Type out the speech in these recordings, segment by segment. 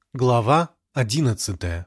Глава 11.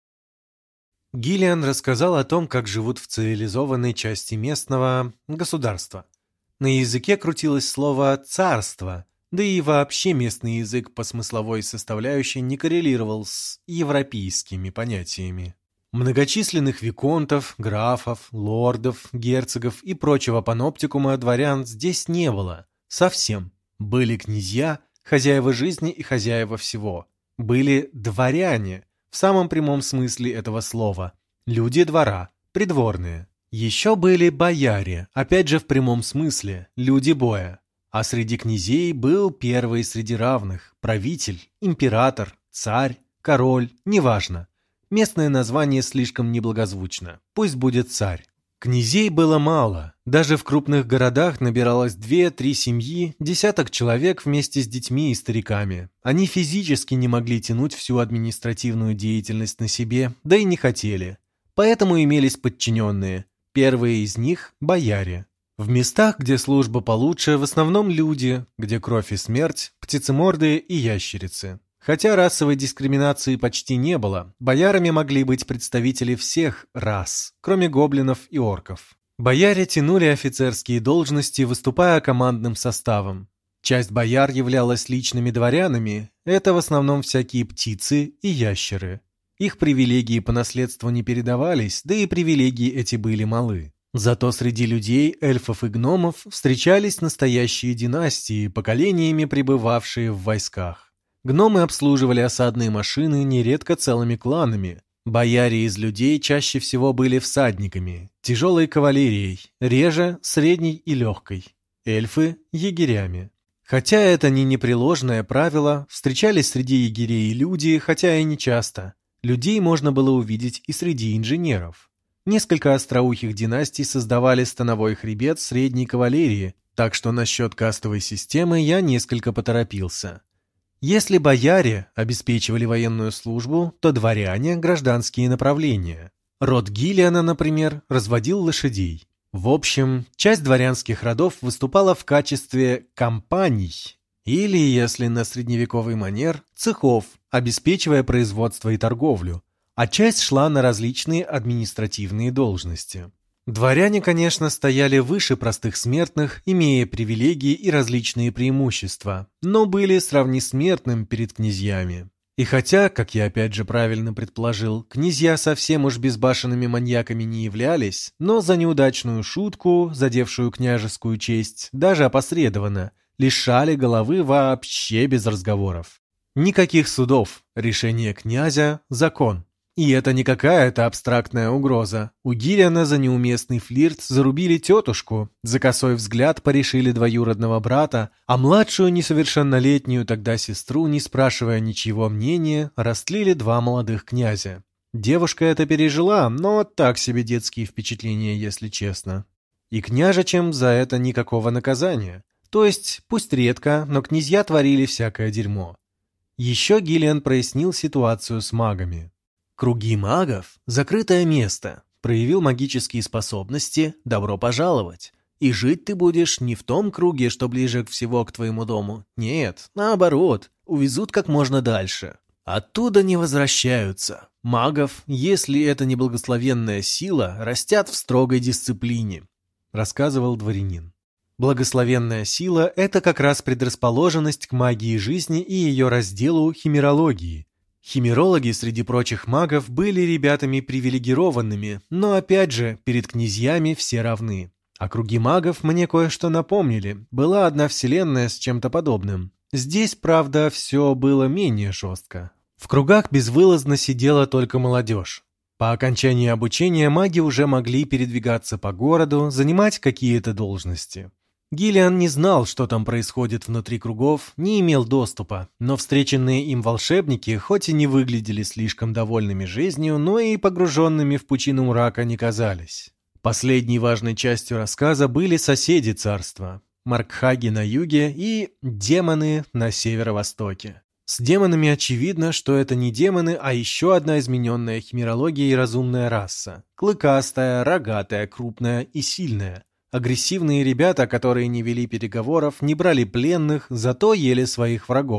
Гиллиан рассказал о том, как живут в цивилизованной части местного государства. На языке крутилось слово «царство», да и вообще местный язык по смысловой составляющей не коррелировал с европейскими понятиями. Многочисленных виконтов, графов, лордов, герцогов и прочего паноптикума дворян здесь не было. Совсем. Были князья, хозяева жизни и хозяева всего. Были дворяне, в самом прямом смысле этого слова, люди двора, придворные. Еще были бояре, опять же в прямом смысле, люди боя. А среди князей был первый среди равных, правитель, император, царь, король, неважно. Местное название слишком неблагозвучно, пусть будет царь. Князей было мало, даже в крупных городах набиралось 2-3 семьи, десяток человек вместе с детьми и стариками. Они физически не могли тянуть всю административную деятельность на себе, да и не хотели. Поэтому имелись подчиненные. Первые из них – бояре. В местах, где служба получше, в основном люди, где кровь и смерть, птицемордые и ящерицы. Хотя расовой дискриминации почти не было, боярами могли быть представители всех рас, кроме гоблинов и орков. Бояре тянули офицерские должности, выступая командным составом. Часть бояр являлась личными дворянами, это в основном всякие птицы и ящеры. Их привилегии по наследству не передавались, да и привилегии эти были малы. Зато среди людей, эльфов и гномов встречались настоящие династии, поколениями пребывавшие в войсках. Гномы обслуживали осадные машины нередко целыми кланами. Бояре из людей чаще всего были всадниками, тяжелой кавалерией, реже средней и легкой. Эльфы – егерями. Хотя это не непреложное правило, встречались среди егерей люди, хотя и не часто. Людей можно было увидеть и среди инженеров. Несколько остроухих династий создавали становой хребет средней кавалерии, так что насчет кастовой системы я несколько поторопился. Если бояре обеспечивали военную службу, то дворяне – гражданские направления. Род Гиллиана, например, разводил лошадей. В общем, часть дворянских родов выступала в качестве компаний, или, если на средневековый манер, цехов, обеспечивая производство и торговлю, а часть шла на различные административные должности. Дворяне, конечно, стояли выше простых смертных, имея привилегии и различные преимущества, но были сравни смертным перед князьями. И хотя, как я опять же правильно предположил, князья совсем уж безбашенными маньяками не являлись, но за неудачную шутку, задевшую княжескую честь, даже опосредованно, лишали головы вообще без разговоров. Никаких судов, решение князя – закон. И это не какая-то абстрактная угроза. У Гиллиана за неуместный флирт зарубили тетушку, за косой взгляд порешили двоюродного брата, а младшую несовершеннолетнюю тогда сестру, не спрашивая ничьего мнения, растлили 2 молодых князя. Девушка это пережила, но так себе детские впечатления, если честно. И княжичам за это никакого наказания. То есть, пусть редко, но князья творили всякое дерьмо. Еще Гиллиан прояснил ситуацию с магами. Круги магов – закрытое место. Проявил магические способности – добро пожаловать. И жить ты будешь не в том круге, что ближе всего к твоему дому. Нет, наоборот, увезут как можно дальше. Оттуда не возвращаются. Магов, если это не благословенная сила, растят в строгой дисциплине, рассказывал дворянин. Благословенная сила – это как раз предрасположенность к магии жизни и ее разделу химерологии. Химерологи среди прочих магов были ребятами привилегированными, но опять же, перед князьями все равны. А круги магов мне кое-что напомнили. Была одна вселенная с чем-то подобным. Здесь, правда, все было менее жестко. В кругах безвылазно сидела только молодежь. По окончании обучения маги уже могли передвигаться по городу, занимать какие-то должности. Гиллиан не знал, что там происходит внутри кругов, не имел доступа, но встреченные им волшебники хоть и не выглядели слишком довольными жизнью, но и погруженными в пучину мрака не казались. Последней важной частью рассказа были соседи царства – Маркхаги на юге и демоны на северо-востоке. С демонами очевидно, что это не демоны, а еще одна измененная химерологией разумная раса – клыкастая, рогатая, крупная и сильная. Агрессивные ребята, которые не вели переговоров, не брали пленных, зато ели своих врагов.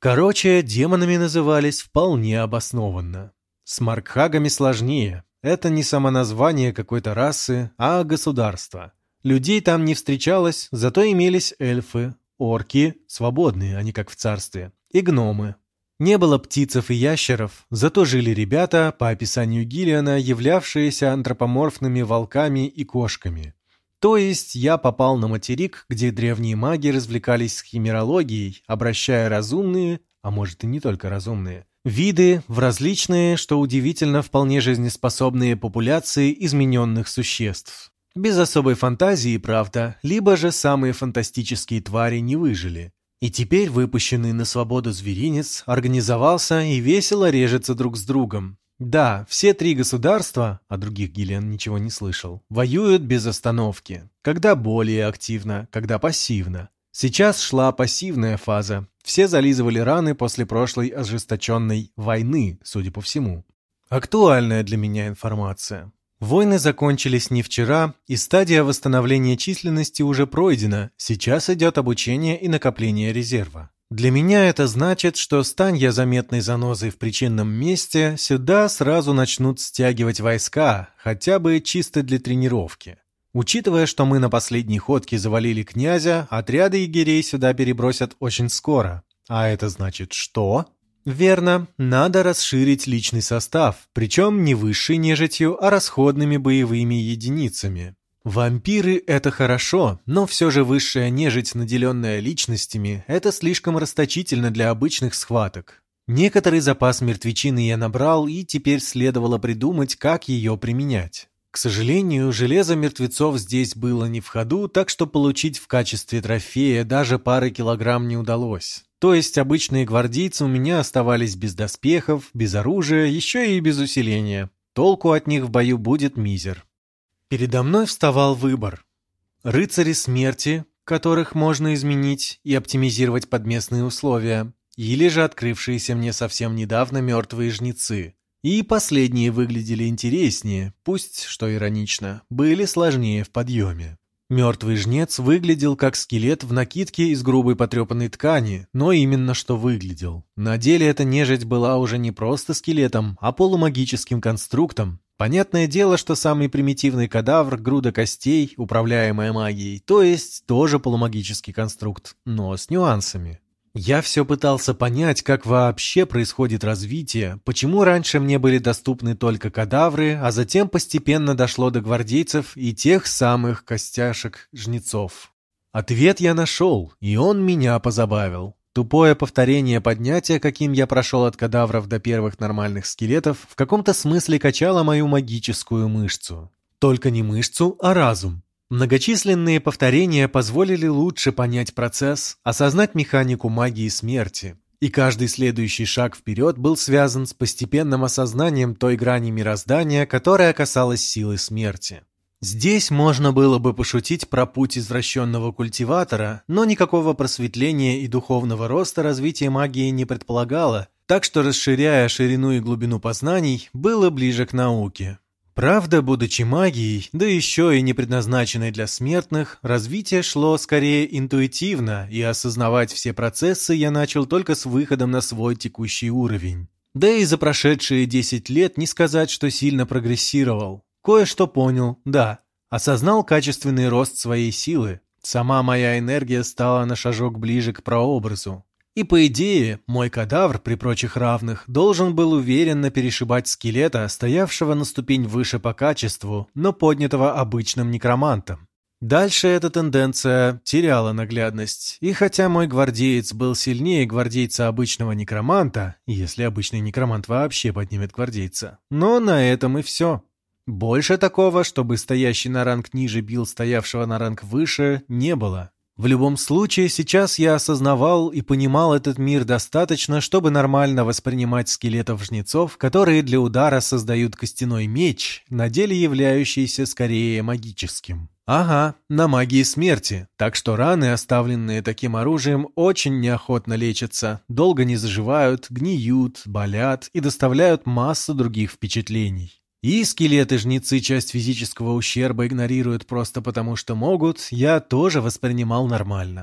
Короче, демонами назывались вполне обоснованно. С маркхагами сложнее. Это не самоназвание какой-то расы, а государство. Людей там не встречалось, зато имелись эльфы, орки, свободные, а не как в царстве, и гномы. Не было птицев и ящеров, зато жили ребята, по описанию Гиллиана, являвшиеся антропоморфными волками и кошками. То есть я попал на материк, где древние маги развлекались с химерологией, обращая разумные, а может и не только разумные, виды в различные, что удивительно, вполне жизнеспособные популяции измененных существ. Без особой фантазии, правда, либо же самые фантастические твари не выжили. И теперь выпущенный на свободу зверинец организовался и весело режется друг с другом. Да, все три государства, о других Гиллиан ничего не слышал, воюют без остановки. Когда более активно, когда пассивно. Сейчас шла пассивная фаза. Все зализывали раны после прошлой ожесточенной войны, судя по всему. Актуальная для меня информация. Войны закончились не вчера, и стадия восстановления численности уже пройдена, сейчас идет обучение и накопление резерва. Для меня это значит, что стань я заметной занозой в причинном месте, сюда сразу начнут стягивать войска, хотя бы чисто для тренировки. Учитывая, что мы на последней ходке завалили князя, отряды егерей сюда перебросят очень скоро. А это значит что? Верно, надо расширить личный состав, причем не высшей нежитью, а расходными боевыми единицами. Вампиры — это хорошо, но все же высшая нежить, наделенная личностями, это слишком расточительно для обычных схваток. Некоторый запас мертвечины я набрал, и теперь следовало придумать, как ее применять. К сожалению, железо мертвецов здесь было не в ходу, так что получить в качестве трофея даже пары килограмм не удалось. То есть обычные гвардейцы у меня оставались без доспехов, без оружия, еще и без усиления. Толку от них в бою будет мизер. Передо мной вставал выбор. Рыцари смерти, которых можно изменить и оптимизировать под местные условия, или же открывшиеся мне совсем недавно мертвые жнецы. И последние выглядели интереснее, пусть, что иронично, были сложнее в подъеме. Мертвый жнец выглядел как скелет в накидке из грубой потрепанной ткани, но именно что выглядел. На деле эта нежить была уже не просто скелетом, а полумагическим конструктом. Понятное дело, что самый примитивный кадавр — груда костей, управляемая магией, то есть тоже полумагический конструкт, но с нюансами. Я все пытался понять, как вообще происходит развитие, почему раньше мне были доступны только кадавры, а затем постепенно дошло до гвардейцев и тех самых костяшек-жнецов. Ответ я нашел, и он меня позабавил. Тупое повторение поднятия, каким я прошел от кадавров до первых нормальных скелетов, в каком-то смысле качало мою магическую мышцу. Только не мышцу, а разум. Многочисленные повторения позволили лучше понять процесс, осознать механику магии смерти. И каждый следующий шаг вперед был связан с постепенным осознанием той грани мироздания, которая касалась силы смерти. Здесь можно было бы пошутить про путь извращенного культиватора, но никакого просветления и духовного роста развитие магии не предполагало, так что, расширяя ширину и глубину познаний, было ближе к науке. Правда, будучи магией, да еще и не предназначенной для смертных, развитие шло скорее интуитивно, и осознавать все процессы я начал только с выходом на свой текущий уровень. Да и за прошедшие 10 лет не сказать, что сильно прогрессировал. Кое-что понял, да, осознал качественный рост своей силы. Сама моя энергия стала на шажок ближе к прообразу. И по идее, мой кадавр при прочих равных должен был уверенно перешибать скелета, стоявшего на ступень выше по качеству, но поднятого обычным некромантом. Дальше эта тенденция теряла наглядность, и хотя мой гвардеец был сильнее гвардейца обычного некроманта, если обычный некромант вообще поднимет гвардейца, но на этом и все. Больше такого, чтобы стоящий на ранг ниже бил стоявшего на ранг выше, не было. В любом случае, сейчас я осознавал и понимал этот мир достаточно, чтобы нормально воспринимать скелетов-жнецов, которые для удара создают костяной меч, на деле являющийся скорее магическим. Ага, на магии смерти, так что раны, оставленные таким оружием, очень неохотно лечатся, долго не заживают, гниют, болят и доставляют массу других впечатлений. И скелеты-жнецы часть физического ущерба игнорируют просто потому, что могут, я тоже воспринимал нормально.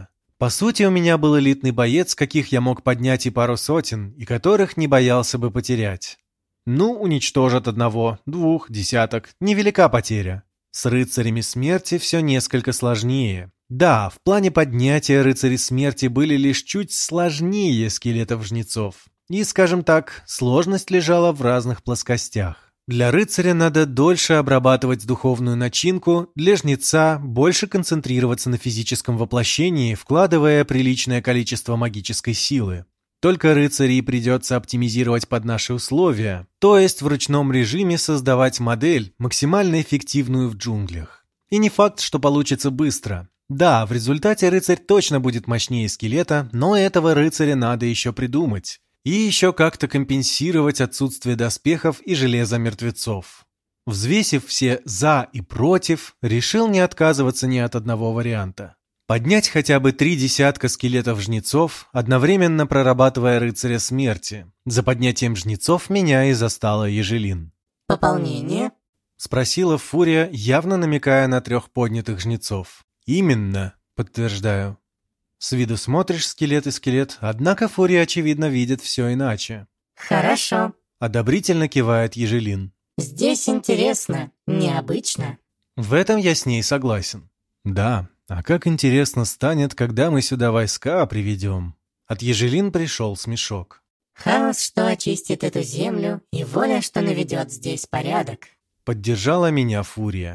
По сути, у меня был элитный боец, каких я мог поднять и пару сотен, и которых не боялся бы потерять. Ну, уничтожат одного, двух, десяток, невелика потеря. С рыцарями смерти все несколько сложнее. Да, в плане поднятия рыцари смерти были лишь чуть сложнее скелетов-жнецов. И, скажем так, сложность лежала в разных плоскостях. Для рыцаря надо дольше обрабатывать духовную начинку, для жнеца больше концентрироваться на физическом воплощении, вкладывая приличное количество магической силы. Только рыцарей придется оптимизировать под наши условия, то есть в ручном режиме создавать модель, максимально эффективную в джунглях. И не факт, что получится быстро. Да, в результате рыцарь точно будет мощнее скелета, но этого рыцаря надо еще придумать. И еще как-то компенсировать отсутствие доспехов и железа мертвецов. Взвесив все «за» и «против», решил не отказываться ни от одного варианта. Поднять хотя бы 3 десятка скелетов-жнецов, одновременно прорабатывая рыцаря смерти. За поднятием жнецов меня и застала Ежелин. «Пополнение?» — спросила Фурия, явно намекая на 3 поднятых жнецов. «Именно», — подтверждаю. С виду смотришь скелет и скелет, однако Фурия, очевидно, видит все иначе. «Хорошо», — одобрительно кивает Ежелин. «Здесь интересно, необычно». В этом я с ней согласен. Да, а как интересно станет, когда мы сюда войска приведем. От Ежелин пришел смешок. «Хаос, что очистит эту землю, и воля, что наведет здесь порядок». Поддержала меня Фурия.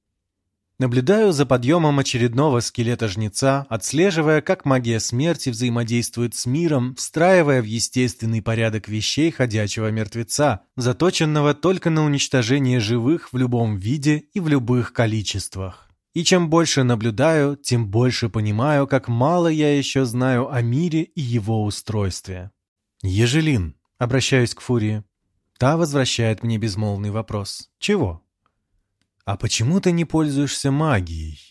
Наблюдаю за подъемом очередного скелета-жнеца, отслеживая, как магия смерти взаимодействует с миром, встраивая в естественный порядок вещей ходячего мертвеца, заточенного только на уничтожение живых в любом виде и в любых количествах. И чем больше наблюдаю, тем больше понимаю, как мало я еще знаю о мире и его устройстве. «Ежелин», — обращаюсь к Фурии. Та возвращает мне безмолвный вопрос. «Чего?» «А почему ты не пользуешься магией?»